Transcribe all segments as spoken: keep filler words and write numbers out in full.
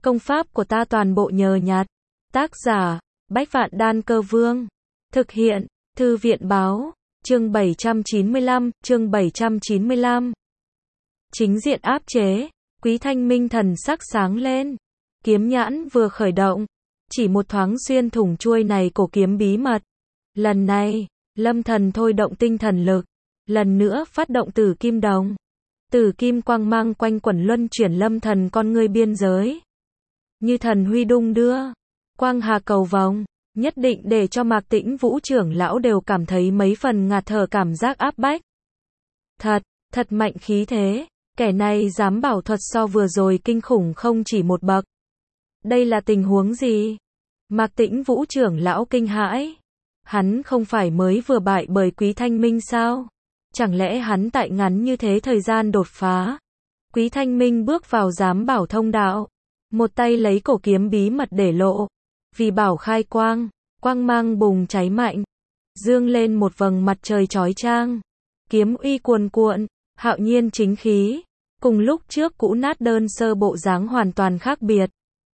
Công pháp của ta toàn bộ nhờ nhặt. Tác giả, Bách Vạn Đan Cơ Vương. Thực hiện, Thư viện Báo. Chương bảy trăm chín mươi lăm, chương bảy trăm chín mươi lăm. Chính diện áp chế, Quý Thanh Minh thần sắc sáng lên. Kiếm nhãn vừa khởi động, chỉ một thoáng xuyên thủng chuôi này cổ kiếm bí mật. Lần này, Lâm Thần thôi động tinh thần lực, lần nữa phát động Tử Kim Đồng. Tử kim quang mang quanh quẩn luân chuyển Lâm Thần con ngươi biên giới. Như thần huy đung đưa, quang hà cầu vồng, nhất định để cho Mạc Tĩnh Vũ trưởng lão đều cảm thấy mấy phần ngạt thở cảm giác áp bách. Thật, thật mạnh khí thế, kẻ này dám bảo thuật so vừa rồi kinh khủng không chỉ một bậc. Đây là tình huống gì? Mạc Tĩnh Vũ trưởng lão kinh hãi. Hắn không phải mới vừa bại bởi Quý Thanh Minh sao? Chẳng lẽ hắn tại ngắn như thế thời gian đột phá? Quý Thanh Minh bước vào giám bảo thông đạo, một tay lấy cổ kiếm bí mật để lộ. Vì bảo khai quang, quang mang bùng cháy mạnh, dương lên một vầng mặt trời chói chang. Kiếm uy cuồn cuộn, hạo nhiên chính khí, cùng lúc trước cũ nát đơn sơ bộ dáng hoàn toàn khác biệt.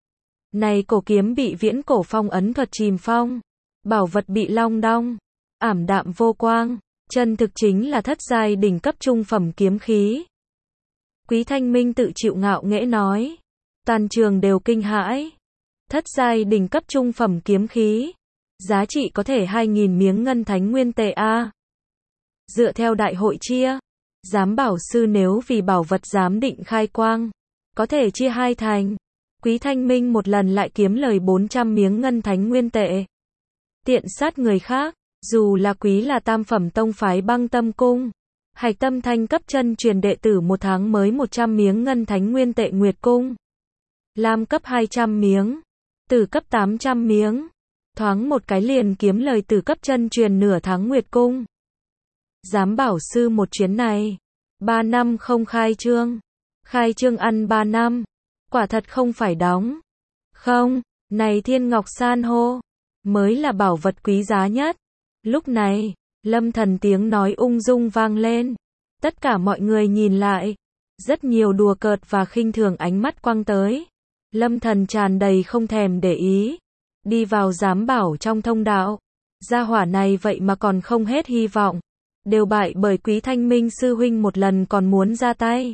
Này cổ kiếm bị viễn cổ phong ấn thuật chìm phong, bảo vật bị long đong, ảm đạm vô quang, chân thực chính là thất giai đỉnh cấp trung phẩm kiếm khí. Quý Thanh Minh tự chịu ngạo nghễ nói, toàn trường đều kinh hãi. Thất giai đỉnh cấp trung phẩm kiếm khí, giá trị có thể hai nghìn miếng ngân thánh nguyên tệ a. Dựa theo đại hội chia, giám bảo sư nếu vì bảo vật giám định khai quang, có thể chia hai thành. Quý Thanh Minh một lần lại kiếm lời bốn trăm miếng ngân thánh nguyên tệ. Tiện sát người khác, dù là quý là tam phẩm tông phái Băng Tâm Cung, Hạch Tâm Thanh cấp chân truyền đệ tử một tháng mới một trăm miếng ngân thánh nguyên tệ Nguyệt Cung. Lam cấp hai trăm miếng, Tử cấp tám trăm miếng. Thoáng một cái liền kiếm lời Tử cấp chân truyền nửa tháng Nguyệt Cung. Giám bảo sư một chuyến này, ba năm không khai trương. Khai trương ăn ba năm. Quả thật không phải đóng. Không, này Thiên Ngọc San hô, mới là bảo vật quý giá nhất. Lúc này, Lâm Thần tiếng nói ung dung vang lên. Tất cả mọi người nhìn lại. Rất nhiều đùa cợt và khinh thường ánh mắt quăng tới. Lâm Thần tràn đầy không thèm để ý. Đi vào giám bảo trong thông đạo. Gia hỏa này vậy mà còn không hết hy vọng. Đều bại bởi Quý Thanh Minh sư huynh một lần còn muốn ra tay.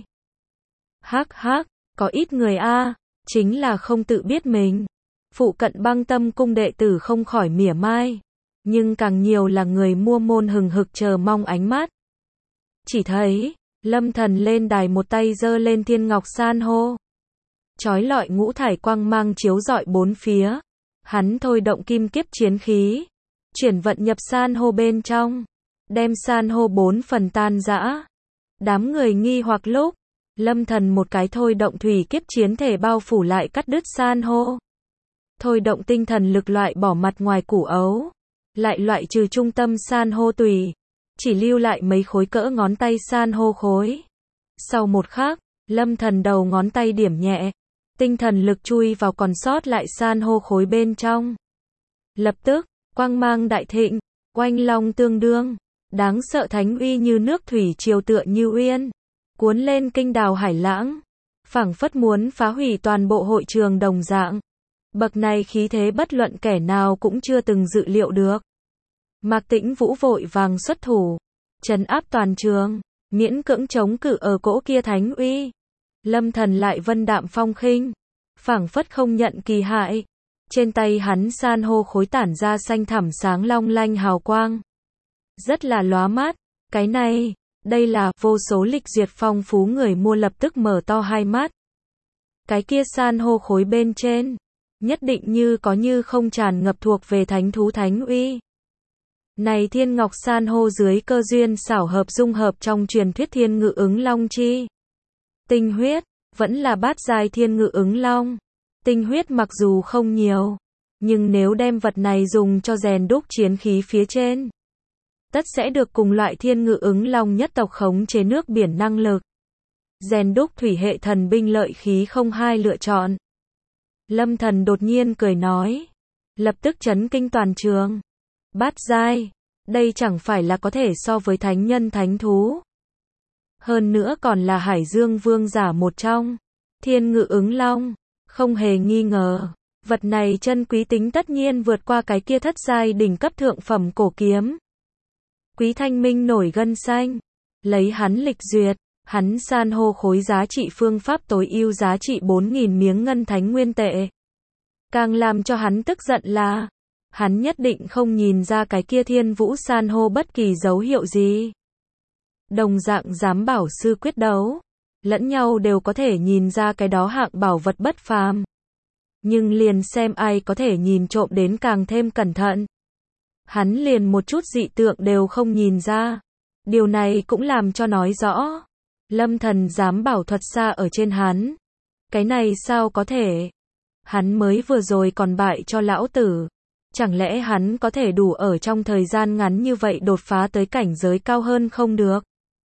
Hắc hắc, có ít người a, chính là không tự biết mình. Phụ cận Băng Tâm Cung đệ tử không khỏi mỉa mai. Nhưng càng nhiều là người mua môn hừng hực chờ mong ánh mắt. Chỉ thấy, Lâm Thần lên đài một tay giơ lên Thiên Ngọc San hô. Chói lọi ngũ thải quang mang chiếu rọi bốn phía. Hắn thôi động kim kiếp chiến khí, chuyển vận nhập san hô bên trong, đem san hô bốn phần tan rã. Đám người nghi hoặc lúc, Lâm Thần một cái thôi động thủy kiếp chiến thể bao phủ lại cắt đứt san hô. Thôi động tinh thần lực loại bỏ mặt ngoài củ ấu, lại loại trừ trung tâm san hô tùy, chỉ lưu lại mấy khối cỡ ngón tay san hô khối. Sau một khắc, Lâm Thần đầu ngón tay điểm nhẹ, tinh thần lực chui vào còn sót lại san hô khối bên trong. Lập tức, quang mang đại thịnh, oanh long tương đương, đáng sợ thánh uy như nước thủy triều tựa như uyên, cuốn lên kinh đào hải lãng, phảng phất muốn phá hủy toàn bộ hội trường đồng dạng. Bậc này khí thế bất luận kẻ nào cũng chưa từng dự liệu được. Mạc Tĩnh Vũ vội vàng xuất thủ, trấn áp toàn trường, miễn cưỡng chống cự ở cỗ kia thánh uy. Lâm Thần lại vân đạm phong khinh, phảng phất không nhận kỳ hại. Trên tay hắn san hô khối tản ra xanh thẳm sáng long lanh hào quang, rất là lóa mắt. Cái này, đây là vô số lịch duyệt phong phú người mua lập tức mở to hai mắt. Cái kia san hô khối bên trên, nhất định như có như không tràn ngập thuộc về thánh thú thánh uy. Này Thiên Ngọc San hô dưới cơ duyên xảo hợp dung hợp trong truyền thuyết Thiên Ngự Ứng Long chi tinh huyết, vẫn là bát giai Thiên Ngự Ứng Long. Tinh huyết mặc dù không nhiều, nhưng nếu đem vật này dùng cho rèn đúc chiến khí phía trên, tất sẽ được cùng loại Thiên Ngự Ứng Long nhất tộc khống chế nước biển năng lực. Rèn đúc thủy hệ thần binh lợi khí không hai lựa chọn. Lâm Thần đột nhiên cười nói, lập tức chấn kinh toàn trường. Bát giai, đây chẳng phải là có thể so với thánh nhân thánh thú. Hơn nữa còn là Hải Dương vương giả một trong. Thiên Ngự Ứng Long, Không hề nghi ngờ, vật này chân quý tính tất nhiên vượt qua cái kia thất giai đỉnh cấp thượng phẩm cổ kiếm. Quý Thanh Minh nổi gân xanh, lấy hắn lịch duyệt, hắn san hô khối giá trị phương pháp tối ưu giá trị bốn nghìn miếng ngân thánh nguyên tệ. Càng làm cho hắn tức giận là, hắn nhất định không nhìn ra cái kia thiên vũ san hô bất kỳ dấu hiệu gì. Đồng dạng giám bảo sư quyết đấu, lẫn nhau đều có thể nhìn ra cái đó hạng bảo vật bất phàm. Nhưng liền xem ai có thể nhìn trộm đến càng thêm cẩn thận. Hắn liền một chút dị tượng đều không nhìn ra. Điều này cũng làm cho nói rõ, Lâm Thần giám bảo thuật xa ở trên hắn. Cái này sao có thể? Hắn mới vừa rồi còn bại cho lão tử. Chẳng lẽ hắn có thể đủ ở trong thời gian ngắn như vậy đột phá tới cảnh giới cao hơn không được?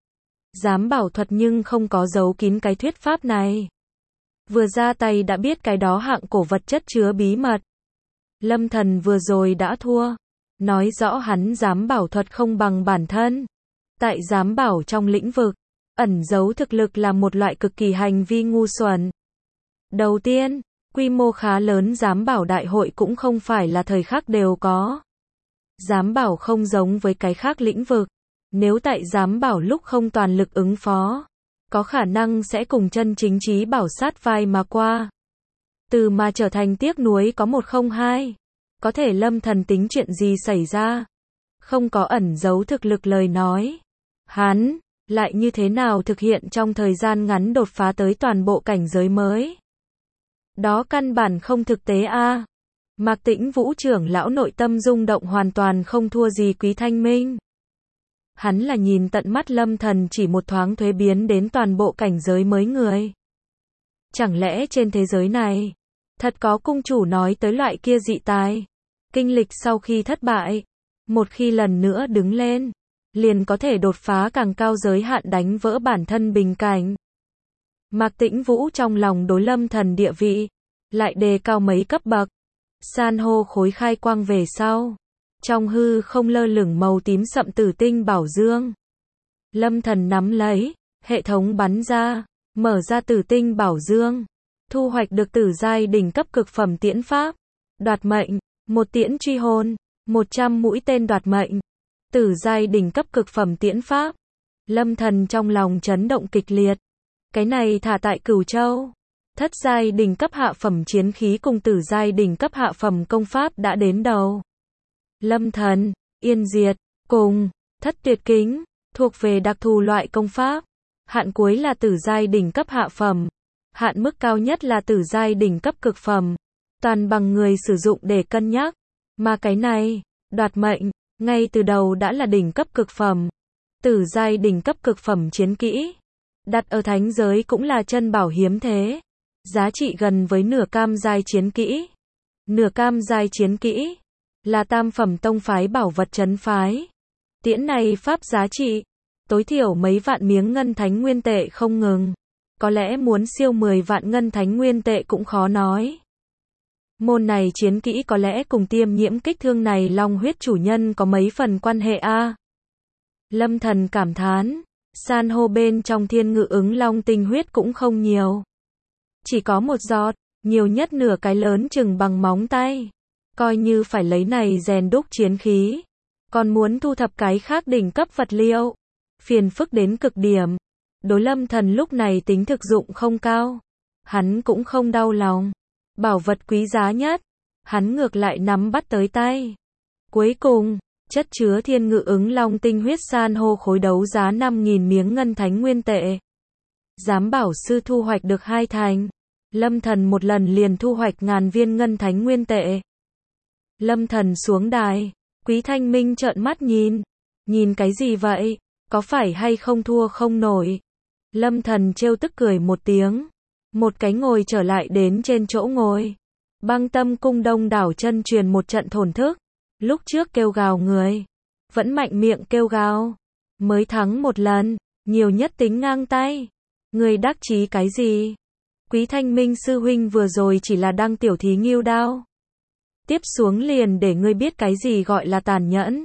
Giám bảo thuật nhưng không có giấu kín cái thuyết pháp này. Vừa ra tay đã biết cái đó hạng cổ vật chất chứa bí mật. Lâm Thần vừa rồi đã thua. Nói rõ hắn giám bảo thuật không bằng bản thân. Tại giám bảo trong lĩnh vực, ẩn giấu thực lực là một loại cực kỳ hành vi ngu xuẩn. Đầu tiên, quy mô khá lớn giám bảo đại hội cũng không phải là thời khắc đều có. Giám bảo không giống với cái khác lĩnh vực. Nếu tại giám bảo lúc không toàn lực ứng phó, có khả năng sẽ cùng chân chính trí bảo sát vai mà qua. Từ mà trở thành tiếc nuối có một không hai. Có thể Lâm Thần tính chuyện gì xảy ra? Không có ẩn giấu thực lực lời nói. Hắn, lại như thế nào thực hiện trong thời gian ngắn đột phá tới toàn bộ cảnh giới mới? Đó căn bản không thực tế a. À. Mạc Tĩnh Vũ trưởng lão nội tâm rung động hoàn toàn không thua gì Quý Thanh Minh. Hắn là nhìn tận mắt Lâm Thần chỉ một thoáng thuế biến đến toàn bộ cảnh giới mới người. Chẳng lẽ trên thế giới này, thật có cung chủ nói tới loại kia dị tài? Kinh lịch sau khi thất bại, một khi lần nữa đứng lên, liền có thể đột phá càng cao giới hạn đánh vỡ bản thân bình cảnh. Mạc Tĩnh Vũ trong lòng đối Lâm Thần địa vị, lại đề cao mấy cấp bậc. San hô khối khai quang về sau. Trong hư không lơ lửng màu tím sậm tử tinh bảo dương. Lâm Thần nắm lấy, hệ thống bắn ra, mở ra tử tinh bảo dương. Thu hoạch được tử giai đỉnh cấp cực phẩm tiễn pháp. Đoạt mệnh, một tiễn truy hồn, một trăm mũi tên đoạt mệnh. Tử giai đỉnh cấp cực phẩm tiễn pháp. Lâm Thần trong lòng chấn động kịch liệt. Cái này thả tại Cửu Châu. Thất giai đỉnh cấp hạ phẩm chiến khí cùng tử giai đỉnh cấp hạ phẩm công pháp đã đến đầu. Lâm Thần, Yên Diệt, cùng Thất Tuyệt Kính, thuộc về đặc thù loại công pháp. Hạn cuối là tử giai đỉnh cấp hạ phẩm. Hạn mức cao nhất là tử giai đỉnh cấp cực phẩm. Toàn bằng người sử dụng để cân nhắc. Mà cái này, đoạt mệnh, ngay từ đầu đã là đỉnh cấp cực phẩm. Tử giai đỉnh cấp cực phẩm chiến kỹ. Đặt ở thánh giới cũng là chân bảo hiếm thế. Giá trị gần với nửa cam giai chiến kỹ. Nửa cam giai chiến kỹ là tam phẩm tông phái bảo vật trấn phái. Tiễn này pháp giá trị tối thiểu mấy vạn miếng ngân thánh nguyên tệ không ngừng. Có lẽ muốn siêu mười vạn ngân thánh nguyên tệ cũng khó nói. Môn này chiến kỹ có lẽ cùng tiêm nhiễm kích thương này long huyết chủ nhân có mấy phần quan hệ a. À. Lâm Thần cảm thán, san hô bên trong thiên ngự ứng long tinh huyết cũng không nhiều. Chỉ có một giọt, nhiều nhất nửa cái lớn chừng bằng móng tay. Coi như phải lấy này rèn đúc chiến khí. Còn muốn thu thập cái khác đỉnh cấp vật liệu. Phiền phức đến cực điểm. Đối Lâm Thần lúc này tính thực dụng không cao. Hắn cũng không đau lòng. Bảo vật quý giá nhất. Hắn ngược lại nắm bắt tới tay. Cuối cùng, chất chứa thiên ngự ứng long tinh huyết san hô khối đấu giá năm nghìn miếng ngân thánh nguyên tệ. Giám bảo sư thu hoạch được hai thành. Lâm Thần một lần liền thu hoạch ngàn viên ngân thánh nguyên tệ. Lâm Thần xuống đài. Quý Thanh Minh trợn mắt nhìn. Nhìn cái gì vậy? Có phải hay không thua không nổi? Lâm Thần trêu tức cười một tiếng. Một cái ngồi trở lại đến trên chỗ ngồi. Băng Tâm cung đông đảo chân truyền một trận thổn thức. Lúc trước kêu gào người. Vẫn mạnh miệng kêu gào. Mới thắng một lần. Nhiều nhất tính ngang tay. Người đắc chí cái gì? Quý Thanh Minh sư huynh vừa rồi chỉ là đăng tiểu thí nghiêu đao. Tiếp xuống liền để ngươi biết cái gì gọi là tàn nhẫn.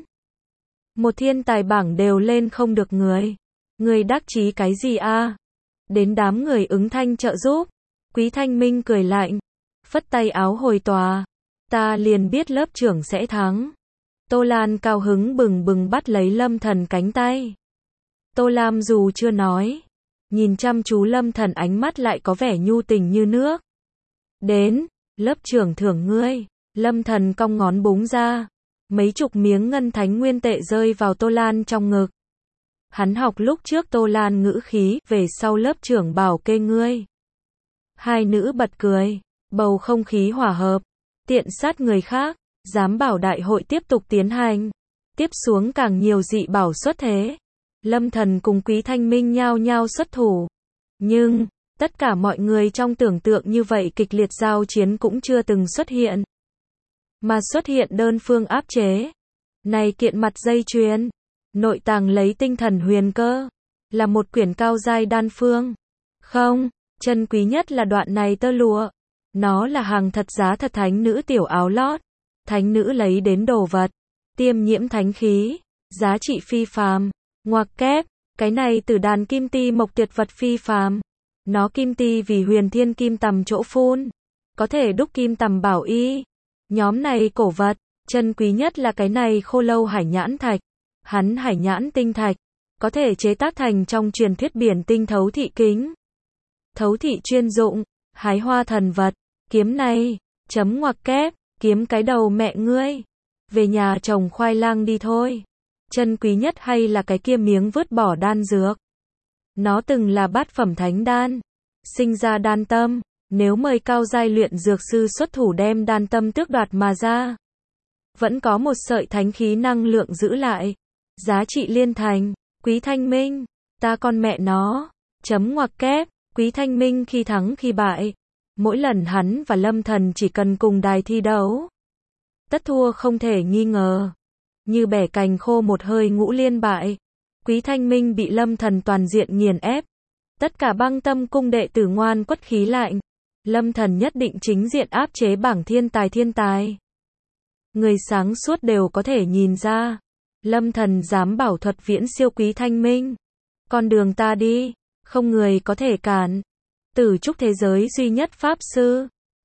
Một thiên tài bảng đều lên không được người. Người đắc chí cái gì a? À? Đến đám người ứng thanh trợ giúp. Quý Thanh Minh cười lạnh. phất tay áo hồi tòa. Ta liền biết lớp trưởng sẽ thắng. Tô Lan cao hứng bừng bừng bắt lấy Lâm Thần cánh tay. Tô Lam dù chưa nói, nhìn chăm chú Lâm Thần ánh mắt lại có vẻ nhu tình như nước. Đến, lớp trưởng thưởng ngươi. Lâm Thần cong ngón búng ra. Mấy chục miếng ngân thánh nguyên tệ rơi vào Tô Lan trong ngực. Hắn học lúc trước Tô Lan ngữ khí, về sau lớp trưởng bảo kê ngươi. Hai nữ bật cười, bầu không khí hòa hợp. Tiện sát người khác, dám bảo đại hội tiếp tục tiến hành. Tiếp xuống càng nhiều dị bảo xuất thế. Lâm Thần cùng Quý Thanh Minh nhao nhao xuất thủ. Nhưng, tất cả mọi người trong tưởng tượng như vậy kịch liệt giao chiến cũng chưa từng xuất hiện. Mà xuất hiện đơn phương áp chế. Này kiện mặt dây chuyền, nội tàng lấy tinh thần huyền cơ, là một quyển cao giai đan phương. Không, chân quý nhất là đoạn này tơ lụa. Nó là hàng thật giá thật thánh nữ tiểu áo lót. Thánh nữ lấy đến đồ vật, tiêm nhiễm thánh khí, giá trị phi phàm. Ngoặc kép, cái này từ đàn kim ti mộc tuyệt vật phi phàm. Nó kim ti vì huyền thiên kim tầm chỗ phun, có thể đúc kim tầm bảo y. Nhóm này cổ vật, chân quý nhất là cái này khô lâu hải nhãn thạch. Hắn hải nhãn tinh thạch, có thể chế tác thành trong truyền thuyết biển tinh thấu thị kính. Thấu thị chuyên dụng, hái hoa thần vật, kiếm này, chấm ngoặc kép, kiếm cái đầu mẹ ngươi. Về nhà trồng khoai lang đi thôi. Chân quý nhất hay là cái kia miếng vứt bỏ đan dược. Nó từng là bát phẩm thánh đan, sinh ra đan tâm, nếu mời cao giai luyện dược sư xuất thủ đem đan tâm tước đoạt mà ra, vẫn có một sợi thánh khí năng lượng giữ lại. Giá trị liên thành, Quý Thanh Minh, ta con mẹ nó, chấm ngoặc kép, Quý Thanh Minh khi thắng khi bại. Mỗi lần hắn và Lâm Thần chỉ cần cùng đài thi đấu, tất thua không thể nghi ngờ. Như bẻ cành khô một hơi ngũ liên bại. Quý Thanh Minh bị Lâm Thần toàn diện nghiền ép. Tất cả Băng Tâm cung đệ tử ngoan quất khí lạnh. Lâm Thần nhất định chính diện áp chế bảng thiên tài thiên tài. Người sáng suốt đều có thể nhìn ra. Lâm Thần dám bảo thuật viễn siêu Quý Thanh Minh. Con đường ta đi, không người có thể cản. Tử trúc thế giới duy nhất pháp sư.